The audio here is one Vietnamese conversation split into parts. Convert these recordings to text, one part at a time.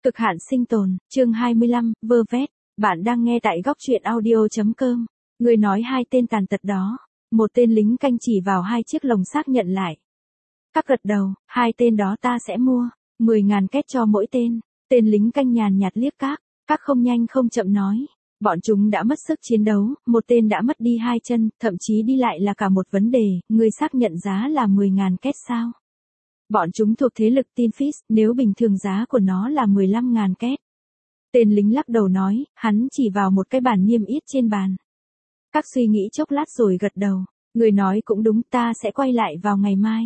Cực hạn sinh tồn, chương 25, vơ vét. Bạn đang nghe tại góc truyện audio.com. Người nói hai tên tàn tật đó. Một tên lính canh chỉ vào hai chiếc lồng xác nhận lại. Các gật đầu, hai tên đó ta sẽ mua. 10.000 két cho mỗi tên. Tên lính canh nhàn nhạt liếc các không nhanh không chậm nói. Bọn chúng đã mất sức chiến đấu, một tên đã mất đi hai chân, thậm chí đi lại là cả một vấn đề, người xác nhận giá là 10.000 két sao? Bọn chúng thuộc thế lực Tin Fist, nếu bình thường giá của nó là 15.000 két. Tên lính lắc đầu nói, hắn chỉ vào một cái bàn niêm yết trên bàn. Các suy nghĩ chốc lát rồi gật đầu, người nói cũng đúng, ta sẽ quay lại vào ngày mai.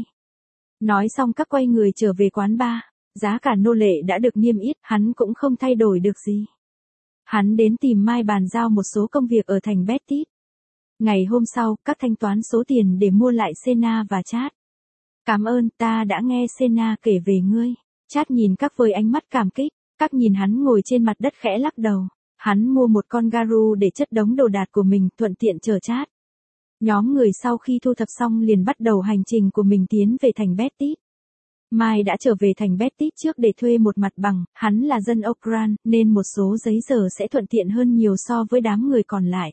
Nói xong các quay người trở về quán bar, giá cả nô lệ đã được niêm yết, hắn cũng không thay đổi được gì. Hắn đến tìm Mai bàn giao một số công việc ở thành Betis. Ngày hôm sau, các thanh toán số tiền để mua lại Senna và Chad. Cảm ơn, ta đã nghe Senna kể về ngươi. Chad nhìn các với ánh mắt cảm kích, các nhìn hắn ngồi trên mặt đất khẽ lắc đầu. Hắn mua một con Garu để chất đống đồ đạc của mình, thuận tiện chở Chad. Nhóm người sau khi thu thập xong liền bắt đầu hành trình của mình tiến về thành Betis. Mai đã trở về thành Betis trước để thuê một mặt bằng, hắn là dân Okran, nên một số giấy tờ sẽ thuận tiện hơn nhiều so với đám người còn lại.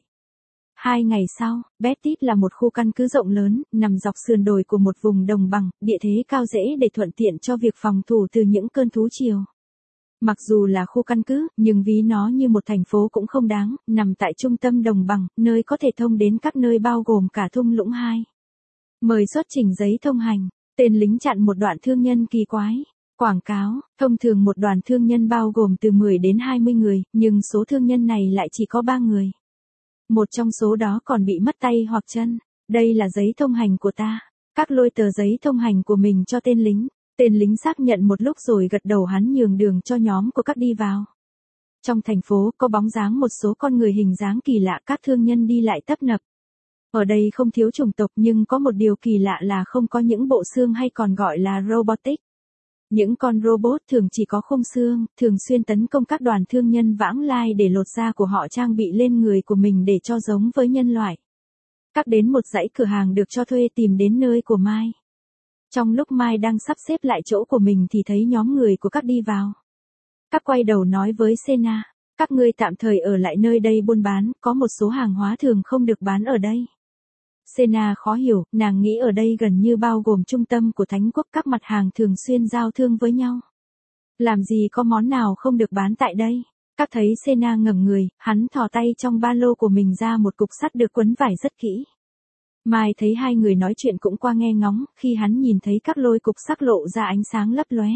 2 ngày sau, Betis là một khu căn cứ rộng lớn, nằm dọc sườn đồi của một vùng đồng bằng, địa thế cao dễ để thuận tiện cho việc phòng thủ từ những cơn thú triều. Mặc dù là khu căn cứ, nhưng ví nó như một thành phố cũng không đáng, nằm tại trung tâm đồng bằng, nơi có thể thông đến các nơi bao gồm cả thung lũng 2. Mời xuất trình giấy thông hành. Tên lính chặn một đoạn thương nhân kỳ quái. Quảng cáo, thông thường một đoàn thương nhân bao gồm từ 10 đến 20 người, nhưng số thương nhân này lại chỉ có 3 người. Một trong số đó còn bị mất tay hoặc chân. Đây là giấy thông hành của ta. Các lôi tờ giấy thông hành của mình cho tên lính. Tên lính xác nhận một lúc rồi gật đầu, hắn nhường đường cho nhóm của các đi vào. Trong thành phố có bóng dáng một số con người hình dáng kỳ lạ, các thương nhân đi lại tấp nập. Ở đây không thiếu chủng tộc nhưng có một điều kỳ lạ là không có những bộ xương hay còn gọi là robotic. Những con robot thường chỉ có khung xương, thường xuyên tấn công các đoàn thương nhân vãng lai để lột da của họ trang bị lên người của mình để cho giống với nhân loại. Các đến một dãy cửa hàng được cho thuê tìm đến nơi của Mai. Trong lúc Mai đang sắp xếp lại chỗ của mình thì thấy nhóm người của các đi vào. Các quay đầu nói với Senna, các ngươi tạm thời ở lại nơi đây buôn bán, có một số hàng hóa thường không được bán ở đây. Senna khó hiểu, nàng nghĩ ở đây gần như bao gồm trung tâm của Thánh quốc, các mặt hàng thường xuyên giao thương với nhau. Làm gì có món nào không được bán tại đây? Các thấy Senna ngẩng người, hắn thò tay trong ba lô của mình ra một cục sắt được quấn vải rất kỹ. Mai thấy hai người nói chuyện cũng qua nghe ngóng, khi hắn nhìn thấy các lôi cục sắt lộ ra ánh sáng lấp lóe.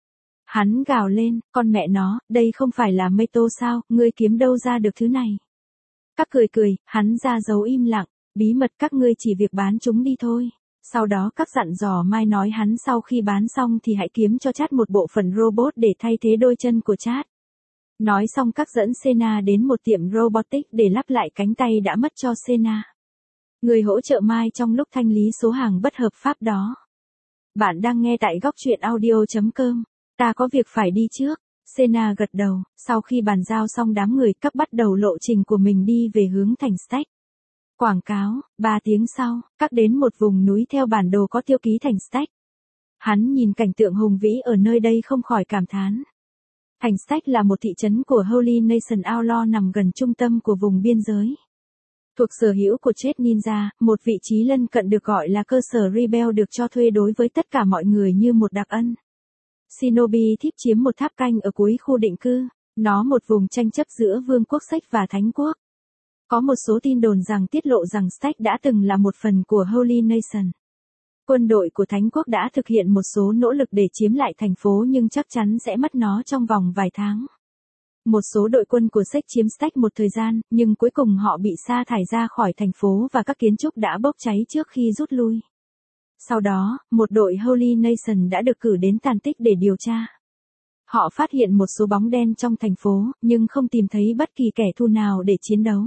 Hắn gào lên, con mẹ nó, đây không phải là mê tô sao, ngươi kiếm đâu ra được thứ này? Các cười, hắn ra dấu im lặng. Bí mật, các ngươi chỉ việc bán chúng đi thôi. Sau đó các dặn dò Mai nói hắn sau khi bán xong thì hãy kiếm cho Chad một bộ phận robot để thay thế đôi chân của Chad. Nói xong các dẫn Senna đến một tiệm robotics để lắp lại cánh tay đã mất cho Senna. Người hỗ trợ Mai trong lúc thanh lý số hàng bất hợp pháp đó. Bạn đang nghe tại góc truyện audio.com. Ta có việc phải đi trước. Senna gật đầu, sau khi bàn giao xong đám người các bắt đầu lộ trình của mình đi về hướng thành Stack. Quảng cáo, 3 tiếng sau, các đến một vùng núi theo bản đồ có tiêu ký thành Stack. Hắn nhìn cảnh tượng hùng vĩ ở nơi đây không khỏi cảm thán. Thành Stack là một thị trấn của Holy Nation Outlaw nằm gần trung tâm của vùng biên giới. Thuộc sở hữu của Jet Ninja, một vị trí lân cận được gọi là cơ sở Rebel được cho thuê đối với tất cả mọi người như một đặc ân. Shinobi Thiếp chiếm một tháp canh ở cuối khu định cư, nó một vùng tranh chấp giữa Vương quốc Sách và Thánh quốc. Có một số tin đồn rằng tiết lộ rằng Stack đã từng là một phần của Holy Nation. Quân đội của Thánh quốc đã thực hiện một số nỗ lực để chiếm lại thành phố nhưng chắc chắn sẽ mất nó trong vòng vài tháng. Một số đội quân của Sách chiếm Stack một thời gian, nhưng cuối cùng họ bị sa thải ra khỏi thành phố và các kiến trúc đã bốc cháy trước khi rút lui. Sau đó, một đội Holy Nation đã được cử đến tàn tích để điều tra. Họ phát hiện một số bóng đen trong thành phố, nhưng không tìm thấy bất kỳ kẻ thù nào để chiến đấu.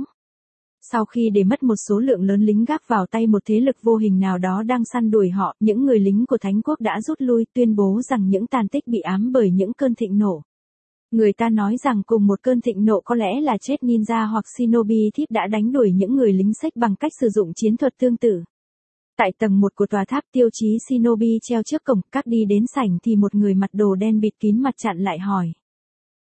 Sau khi để mất một số lượng lớn lính gác vào tay một thế lực vô hình nào đó đang săn đuổi họ, những người lính của Thánh quốc đã rút lui, tuyên bố rằng những tàn tích bị ám bởi những cơn thịnh nổ. Người ta nói rằng cùng một cơn thịnh nộ có lẽ là Jet Ninja hoặc Shinobi Thief đã đánh đuổi những người lính Sách bằng cách sử dụng chiến thuật tương tự. Tại tầng 1 của tòa tháp tiêu chí Shinobi treo trước cổng, các đi đến sảnh thì một người mặc đồ đen bịt kín mặt chặn lại hỏi.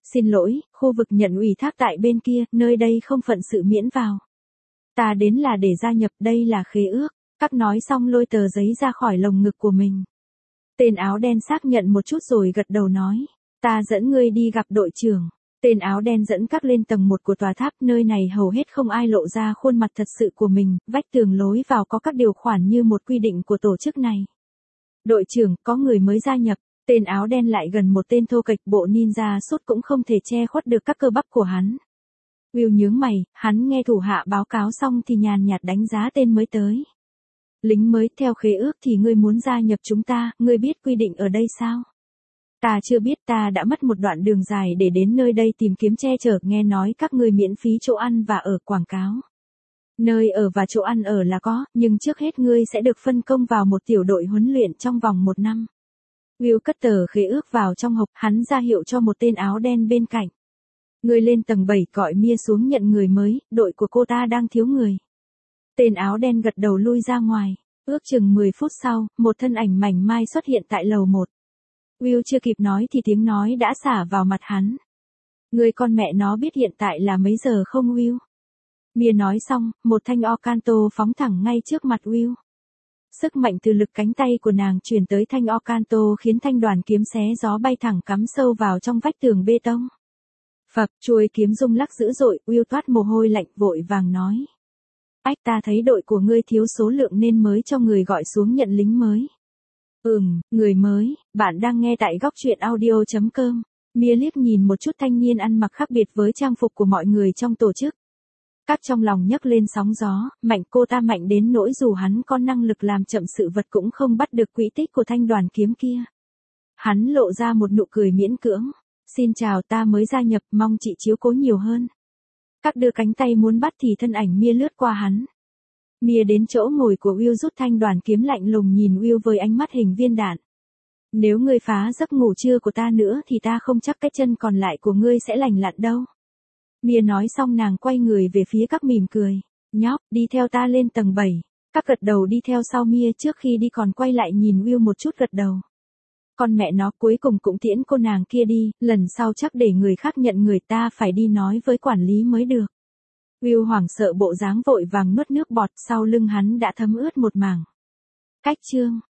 Xin lỗi, khu vực nhận ủy thác tại bên kia, nơi đây không phận sự miễn vào. Ta đến là để gia nhập, đây là khế ước. Các nói xong lôi tờ giấy ra khỏi lồng ngực của mình. Tên áo đen xác nhận một chút rồi gật đầu nói. Ta dẫn ngươi đi gặp đội trưởng. Tên áo đen dẫn các lên tầng 1 của tòa tháp, nơi này hầu hết không ai lộ ra khuôn mặt thật sự của mình, vách tường lối vào có các điều khoản như một quy định của tổ chức này. Đội trưởng, có người mới gia nhập. Tên áo đen lại gần một tên thô kệch, bộ ninja suit cũng không thể che khuất được các cơ bắp của hắn. Will nhướng mày, hắn nghe thủ hạ báo cáo xong thì nhàn nhạt đánh giá tên mới tới. Lính mới, theo khế ước thì ngươi muốn gia nhập chúng ta, ngươi biết quy định ở đây sao? Ta chưa biết, ta đã mất một đoạn đường dài để đến nơi đây tìm kiếm che chở, nghe nói các ngươi miễn phí chỗ ăn và ở, quảng cáo. Nơi ở và chỗ ăn ở là có, nhưng trước hết ngươi sẽ được phân công vào một tiểu đội huấn luyện trong vòng 1 năm. Will cất tờ khế ước vào trong hộp, hắn ra hiệu cho một tên áo đen bên cạnh. Ngươi lên tầng 7 gọi Mia xuống nhận người mới, đội của cô ta đang thiếu người. Tên áo đen gật đầu lui ra ngoài. Ước chừng 10 phút sau, một thân ảnh mảnh mai xuất hiện tại lầu 1. Will chưa kịp nói thì tiếng nói đã xả vào mặt hắn. Người con mẹ nó biết hiện tại là mấy giờ không Will? Mia nói xong, một thanh Ocanto phóng thẳng ngay trước mặt Will. Sức mạnh từ lực cánh tay của nàng truyền tới thanh Ocanto khiến thanh đoàn kiếm xé gió bay thẳng cắm sâu vào trong vách tường bê tông. Phập, chuôi kiếm rung lắc dữ dội, Will toát mồ hôi lạnh vội vàng nói. Ách, ta thấy đội của ngươi thiếu số lượng nên mới cho người gọi xuống nhận lính mới. Người mới, bạn đang nghe tại góc truyện audio.com. Mia liếc nhìn một chút thanh niên ăn mặc khác biệt với trang phục của mọi người trong tổ chức. Các trong lòng nhấc lên sóng gió, mạnh, cô ta mạnh đến nỗi dù hắn có năng lực làm chậm sự vật cũng không bắt được quỹ tích của thanh đoàn kiếm kia. Hắn lộ ra một nụ cười miễn cưỡng. Xin chào, ta mới gia nhập, mong chị chiếu cố nhiều hơn. Các đưa cánh tay muốn bắt thì thân ảnh Mia lướt qua hắn. Mia đến chỗ ngồi của Will rút thanh đoàn kiếm lạnh lùng nhìn Will với ánh mắt hình viên đạn. Nếu ngươi phá giấc ngủ trưa của ta nữa thì ta không chắc cái chân còn lại của ngươi sẽ lành lặn đâu. Mia nói xong nàng quay người về phía các mỉm cười. Nhóc, đi theo ta lên tầng 7. Các gật đầu đi theo sau Mia, trước khi đi còn quay lại nhìn Will một chút gật đầu. Con mẹ nó, cuối cùng cũng tiễn cô nàng kia đi, lần sau chắc để người khác nhận người, ta phải đi nói với quản lý mới được. Will hoảng sợ bộ dáng vội vàng nuốt nước bọt, sau lưng hắn đã thấm ướt một mảng. Cách chương